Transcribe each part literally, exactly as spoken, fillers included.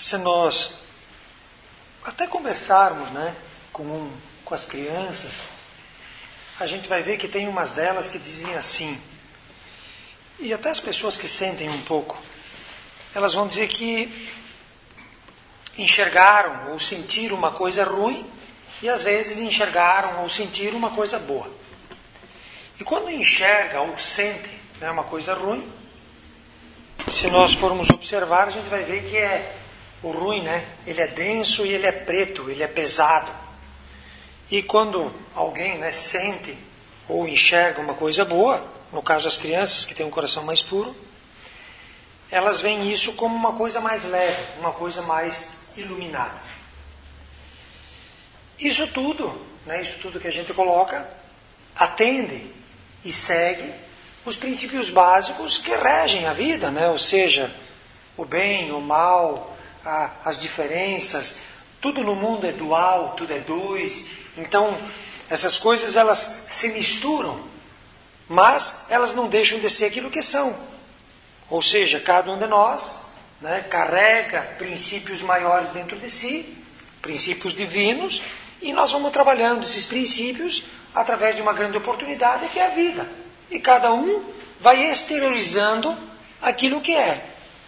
se nós até conversarmos, né, com, com as crianças, a gente vai ver que tem umas delas que dizem assim, e até as pessoas que sentem um pouco, elas vão dizer que enxergaram ou sentiram uma coisa ruim e às vezes enxergaram ou sentiram uma coisa boa. E quando enxerga ou sente, né, uma coisa ruim, se nós formos observar, a gente vai ver que é o ruim, né? Ele é denso e ele é preto, ele é pesado. E quando alguém, né, sente ou enxerga uma coisa boa, no caso as crianças que têm um coração mais puro, elas veem isso como uma coisa mais leve, uma coisa mais iluminada. Isso tudo, né, isso tudo que a gente coloca, atende e segue os princípios básicos que regem a vida, né? Ou seja, o bem, o mal, a, as diferenças, tudo no mundo é dual, tudo é dois. Então, essas coisas elas se misturam, mas elas não deixam de ser aquilo que são. Ou seja, cada um de nós, né, carrega princípios maiores dentro de si, princípios divinos, e nós vamos trabalhando esses princípios através de uma grande oportunidade que é a vida. E cada um vai exteriorizando aquilo que é.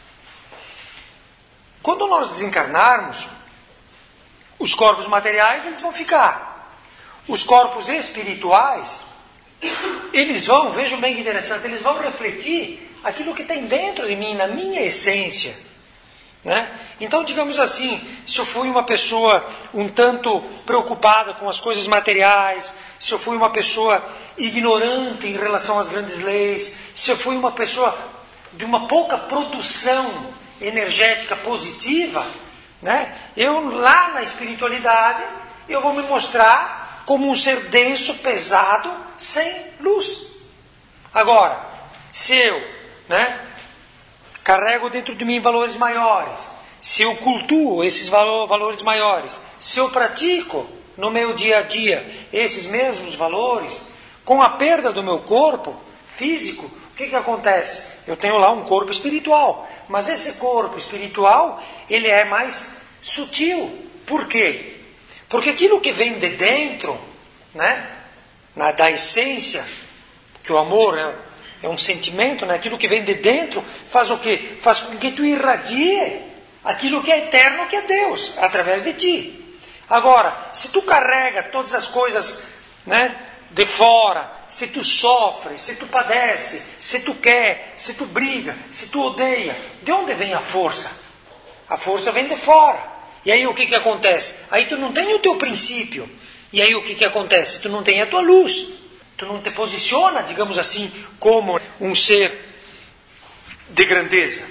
Quando nós desencarnarmos, os corpos materiais eles vão ficar. Os corpos espirituais, eles vão, vejam bem que interessante, eles vão refletir aquilo que tem dentro de mim, na minha essência. Né? Então, digamos assim, se eu fui uma pessoa um tanto preocupada com as coisas materiais, se eu fui uma pessoa ignorante em relação às grandes leis, se eu fui uma pessoa de uma pouca produção energética positiva, né? Eu lá na espiritualidade, eu vou me mostrar como um ser denso, pesado, sem luz. Agora, se eu, né, carrego dentro de mim valores maiores, se eu cultuo esses valores maiores, se eu pratico no meu dia a dia esses mesmos valores, com a perda do meu corpo físico, o que que acontece? Eu tenho lá um corpo espiritual, mas esse corpo espiritual, ele é mais sutil. Por quê? Porque aquilo que vem de dentro, né, na, da essência, que o amor é, é um sentimento, né, aquilo que vem de dentro faz o quê? Faz com que tu irradie aquilo que é eterno, que é Deus, através de ti. Agora, se tu carrega todas as coisas, né, de fora, se tu sofre, se tu padece, se tu quer, se tu briga, se tu odeia, de onde vem a força? A força vem de fora. E aí o que que acontece? Aí tu não tem o teu princípio. E aí o que que acontece? Tu não tem a tua luz. Tu não te posiciona, digamos assim, como um ser de grandeza.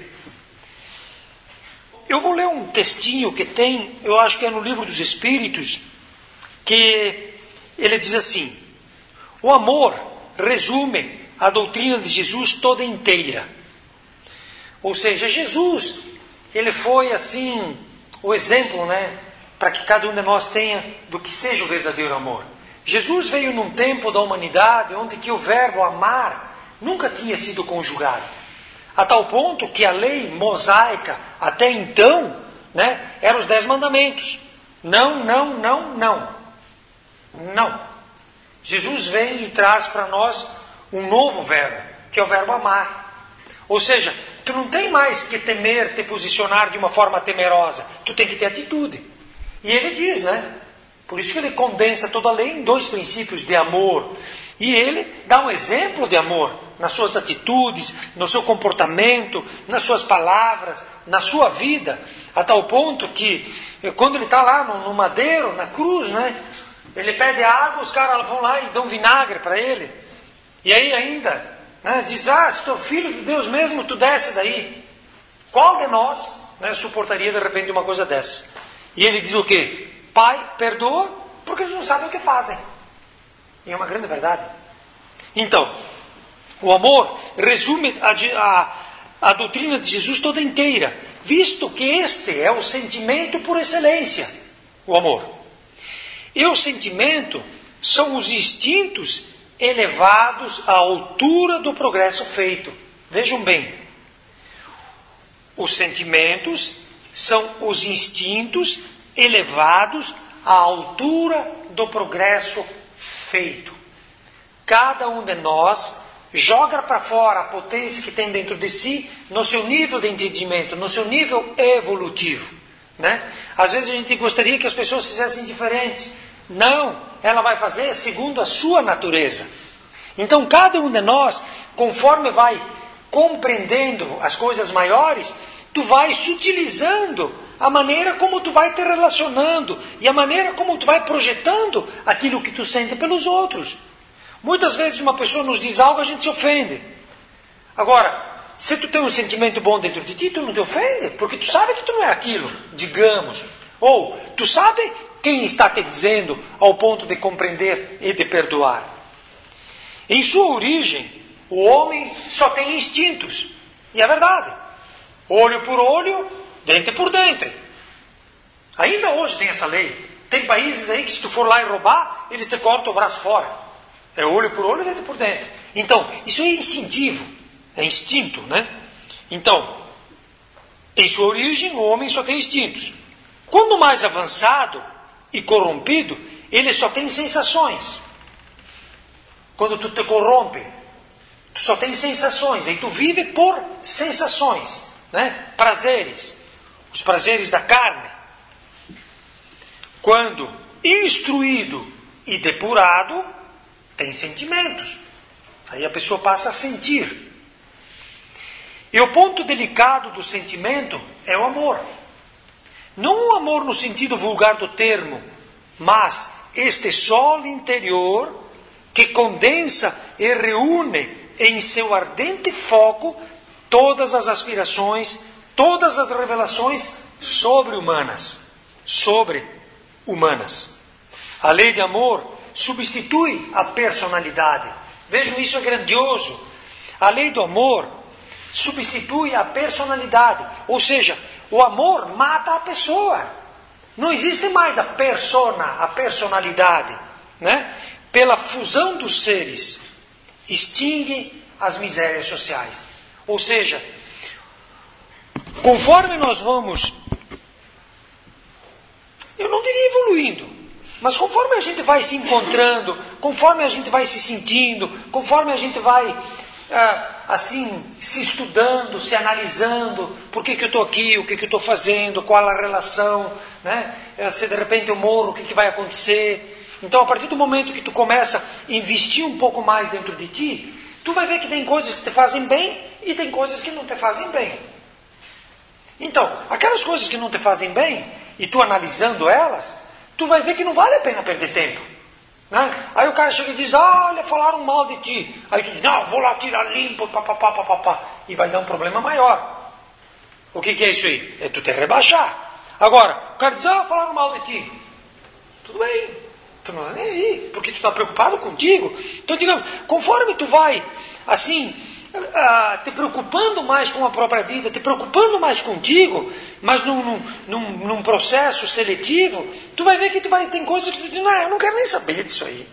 Eu vou ler um textinho que tem, eu acho que é no Livro dos Espíritos, que ele diz assim: o amor resume a doutrina de Jesus toda inteira. Ou seja, Jesus, ele foi assim, o exemplo, né, para que cada um de nós tenha do que seja o verdadeiro amor. Jesus veio num tempo da humanidade onde que o verbo amar nunca tinha sido conjugado. A tal ponto que a lei mosaica, até então, né, eram os dez mandamentos. Não, não, não, não. Não. Jesus vem e traz para nós um novo verbo, que é o verbo amar. Ou seja, tu não tem mais que temer, te posicionar de uma forma temerosa. Tu tem que ter atitude. E ele diz, né? Por isso que ele condensa toda a lei em dois princípios de amor. E ele dá um exemplo de amor nas suas atitudes, no seu comportamento, nas suas palavras, na sua vida, a tal ponto que quando ele está lá no, no madeiro, na cruz, né, ele pede água, os caras vão lá e dão vinagre para ele. E aí ainda, né, diz, ah, se tu é filho de Deus mesmo, tu desce daí. Qual de nós, né, suportaria de repente uma coisa dessa? E ele diz o quê? Pai, perdoa, porque eles não sabem o que fazem. E é uma grande verdade. Então, o amor resume a, a, a doutrina de Jesus toda inteira, visto que este é o sentimento por excelência, o amor. E o sentimento são os instintos elevados à altura do progresso feito. Vejam bem, os sentimentos são os instintos elevados à altura do progresso feito. Cada um de nós joga para fora a potência que tem dentro de si no seu nível de entendimento, no seu nível evolutivo. Né? Às vezes a gente gostaria que as pessoas fizessem diferentes. Não, ela vai fazer segundo a sua natureza. Então cada um de nós, conforme vai compreendendo as coisas maiores, tu vai sutilizando a maneira como tu vai te relacionando e a maneira como tu vai projetando aquilo que tu sente pelos outros. Muitas vezes uma pessoa nos diz algo, a gente se ofende. Agora, se tu tem um sentimento bom dentro de ti, tu não te ofende, porque tu sabe que tu não é aquilo, digamos. Ou, tu sabe quem está te dizendo ao ponto de compreender e de perdoar. Em sua origem, o homem só tem instintos. E é verdade. Olho por olho, dente por dente. Ainda hoje tem essa lei. Tem países aí que se tu for lá e roubar, eles te cortam o braço fora. É olho por olho, dente por dente. Então, isso é instintivo. É instinto, né? Então, em sua origem, o homem só tem instintos. Quando mais avançado e corrompido, ele só tem sensações. Quando tu te corrompe, tu só tem sensações. Aí tu vive por sensações, né? Prazeres. Os prazeres da carne. Quando instruído e depurado, tem sentimentos. Aí a pessoa passa a sentir. E o ponto delicado do sentimento é o amor. Não o amor no sentido vulgar do termo, mas este sol interior que condensa e reúne em seu ardente foco todas as aspirações, todas as revelações sobre-humanas. Sobre-humanas. A lei de amor substitui a personalidade. Vejam, isso é grandioso. A lei do amor substitui a personalidade. Ou seja, o amor mata a pessoa. Não existe mais a persona, a personalidade. Né? Pela fusão dos seres, extingue as misérias sociais. Ou seja, conforme nós vamos, eu não diria evoluindo, mas conforme a gente vai se encontrando, conforme a gente vai se sentindo, conforme a gente vai ah, assim se estudando, se analisando, por que, que eu estou aqui, o que, que eu estou fazendo, qual a relação, né? Se de repente eu morro, o que, que vai acontecer? Então, a partir do momento que tu começa a investir um pouco mais dentro de ti, tu vai ver que tem coisas que te fazem bem e tem coisas que não te fazem bem. Então, aquelas coisas que não te fazem bem, e tu analisando elas, tu vai ver que não vale a pena perder tempo. Né? Aí o cara chega e diz, olha, falaram mal de ti. Aí tu diz, não, vou lá tirar limpo, papapá, papapá. E vai dar um problema maior. O que, que é isso aí? É tu te rebaixar. Agora, o cara diz, ah, falaram mal de ti. Tudo bem. Tu não é nem aí, porque tu está preocupado contigo. Então, digamos, conforme tu vai, assim, ah, te preocupando mais com a própria vida, te preocupando mais contigo, mas num, num, num, num processo seletivo, tu vai ver que tu vai, tem coisas que tu diz, não, eu não quero nem saber disso aí.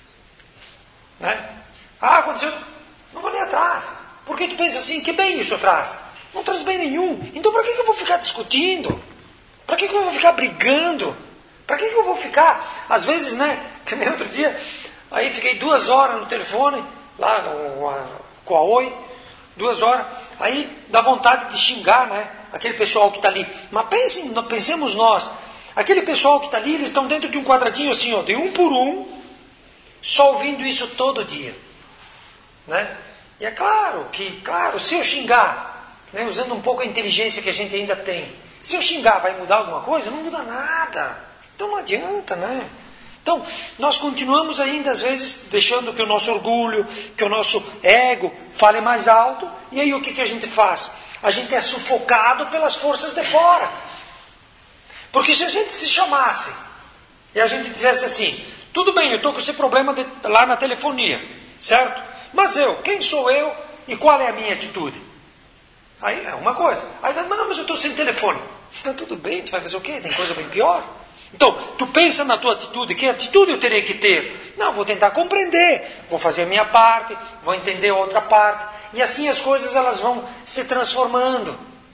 Né? Ah, aconteceu, não vou nem atrás. Porque tu pensa assim, que bem isso traz? Não traz bem nenhum. Então para que eu vou ficar discutindo? Para que eu vou ficar brigando? Para que eu vou ficar, às vezes, né, que nem outro dia, aí fiquei duas horas no telefone, lá com a, com a Oi, duas horas, aí dá vontade de xingar, né, aquele pessoal que está ali. Mas pensem, pensemos nós, aquele pessoal que está ali, eles estão dentro de um quadradinho assim, ó, de um por um, só ouvindo isso todo dia. Né? E é claro que, claro, se eu xingar, né, usando um pouco a inteligência que a gente ainda tem, se eu xingar vai mudar alguma coisa? Não muda nada. Então não adianta, né? Então, nós continuamos ainda, às vezes, deixando que o nosso orgulho, que o nosso ego fale mais alto, e aí o que, que a gente faz? A gente é sufocado pelas forças de fora. Porque se a gente se chamasse, e a gente dissesse assim, tudo bem, eu estou com esse problema de, lá na telefonia, certo? Mas eu, quem sou eu e qual é a minha atitude? Aí é uma coisa. Aí vai, não, mas eu estou sem telefone. Então tudo bem, tu vai fazer o quê? Tem coisa bem pior? Então, tu pensa na tua atitude, que atitude eu terei que ter? Não, vou tentar compreender, vou fazer a minha parte, vou entender a outra parte, e assim as coisas elas vão se transformando.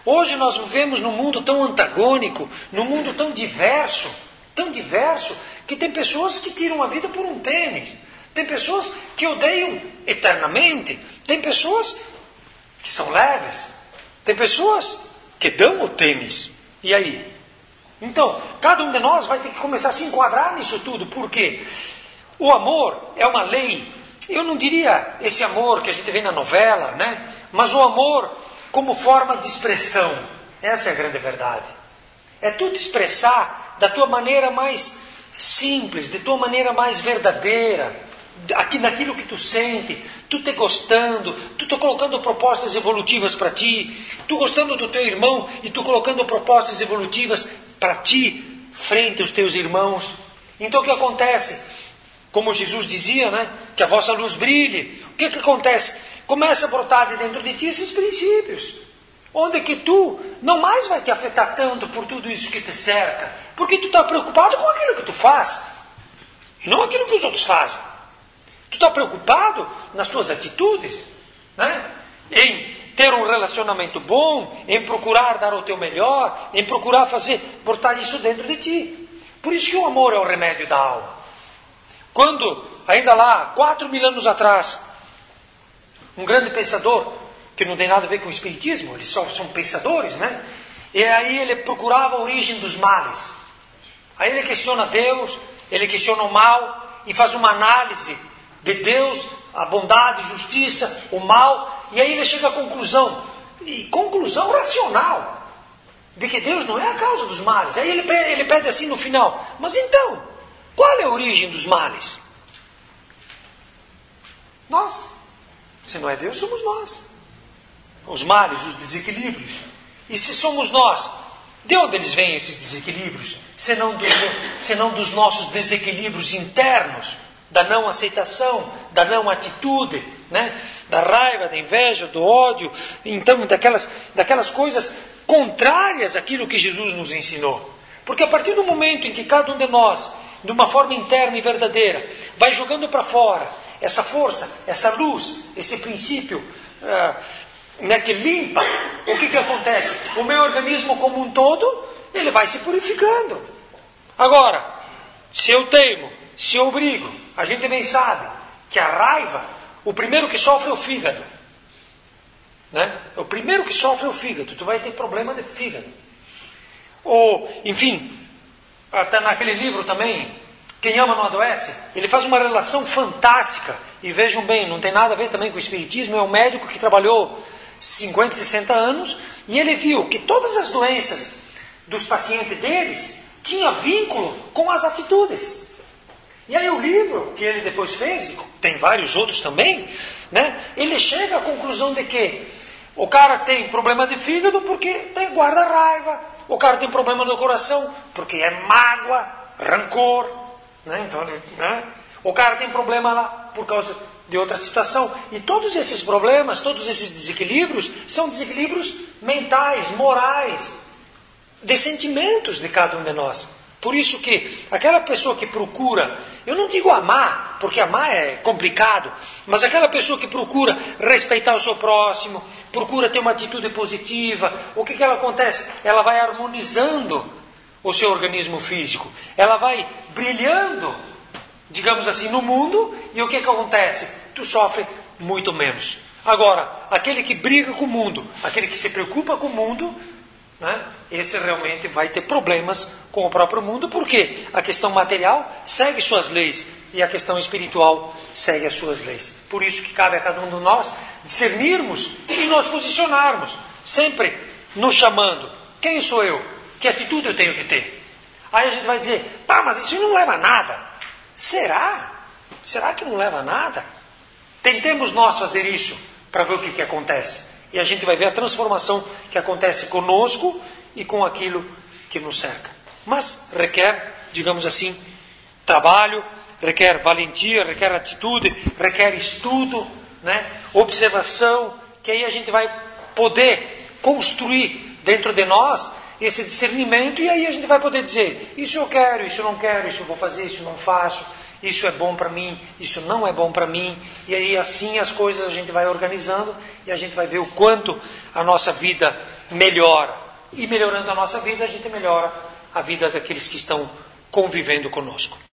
Hoje nós vivemos num mundo tão antagônico, num mundo tão diverso, tão diverso, que tem pessoas que tiram a vida por um tênis. Tem pessoas que odeiam eternamente. Tem pessoas que são leves. Tem pessoas que dão o tênis. E aí? Então, cada um de nós vai ter que começar a se enquadrar nisso tudo. Por quê? O amor é uma lei. Eu não diria esse amor que a gente vê na novela, né? Mas o amor como forma de expressão. Essa é a grande verdade. É tu te expressar da tua maneira mais simples, de tua maneira mais verdadeira, aqui naquilo que tu sente, tu te gostando, tu te colocando propostas evolutivas para ti, tu gostando do teu irmão e tu colocando propostas evolutivas para ti, frente aos teus irmãos. Então o que acontece? Como Jesus dizia, né? Que a vossa luz brilhe. O que que acontece? Começa a brotar de dentro de ti esses princípios. Onde que tu não mais vai te afetar tanto por tudo isso que te cerca. Porque tu está preocupado com aquilo que tu faz. E não aquilo que os outros fazem. Tu está preocupado nas tuas atitudes, né? Em ter um relacionamento bom, em procurar dar o teu melhor, em procurar fazer, botar isso dentro de ti. Por isso que o amor é o remédio da alma. Quando, ainda lá, quatro mil anos atrás, um grande pensador, que não tem nada a ver com o espiritismo, eles só são pensadores, né? E aí ele procurava a origem dos males. Aí ele questiona Deus, ele questiona o mal, e faz uma análise de Deus, a bondade, a justiça, o mal, e aí ele chega à conclusão, e conclusão racional, de que Deus não é a causa dos males. Aí ele pede, ele pede assim no final, mas então, qual é a origem dos males? Nós. Se não é Deus, somos nós. Os males, os desequilíbrios. E se somos nós, de onde eles vêm esses desequilíbrios? Senão, do, senão dos nossos desequilíbrios internos, da não aceitação, da não atitude, né? Da raiva, da inveja, do ódio, então daquelas, daquelas coisas contrárias àquilo que Jesus nos ensinou. Porque a partir do momento em que cada um de nós, de uma forma interna e verdadeira, vai jogando para fora essa força, essa luz, esse princípio uh, né, que limpa, o que, que acontece? O meu organismo como um todo, ele vai se purificando. Agora, se eu teimo, se eu brigo, a gente bem sabe que a raiva, o primeiro que sofre é o fígado. Né? O primeiro que sofre é o fígado. Tu vai ter problema de fígado. Ou, enfim, até naquele livro também, Quem Ama Não Adoece, ele faz uma relação fantástica. E vejam bem, não tem nada a ver também com o espiritismo. É um médico que trabalhou cinquenta, sessenta anos e ele viu que todas as doenças dos pacientes deles tinham vínculo com as atitudes. E aí o livro que ele depois fez, tem vários outros também, né? Ele chega à conclusão de que o cara tem problema de fígado porque tem guarda raiva, o cara tem problema do coração porque é mágoa, rancor, né? Então, né? O cara tem problema lá por causa de outra situação. E todos esses problemas, todos esses desequilíbrios são desequilíbrios mentais, morais, de sentimentos de cada um de nós. Por isso que aquela pessoa que procura, eu não digo amar, porque amar é complicado, mas aquela pessoa que procura respeitar o seu próximo, procura ter uma atitude positiva, o que que ela acontece? Ela vai harmonizando o seu organismo físico, ela vai brilhando, digamos assim, no mundo, e o que que acontece? Tu sofre muito menos. Agora, aquele que briga com o mundo, aquele que se preocupa com o mundo, né? Esse realmente vai ter problemas com o próprio mundo, porque a questão material segue suas leis e a questão espiritual segue as suas leis. Por isso que cabe a cada um de nós discernirmos e nos posicionarmos, sempre nos chamando. Quem sou eu? Que atitude eu tenho que ter? Aí a gente vai dizer, pá, mas isso não leva a nada. Será? Será que não leva a nada? Tentemos nós fazer isso para ver o que, que acontece. E a gente vai ver a transformação que acontece conosco e com aquilo que nos cerca. Mas requer, digamos assim, trabalho, requer valentia, requer atitude, requer estudo, né? Observação, que aí a gente vai poder construir dentro de nós esse discernimento, e aí a gente vai poder dizer, isso eu quero, isso eu não quero, isso eu vou fazer, isso eu não faço, isso é bom para mim, isso não é bom para mim. E aí assim as coisas a gente vai organizando e a gente vai ver o quanto a nossa vida melhora. E melhorando a nossa vida, a gente melhora a vida daqueles que estão convivendo conosco.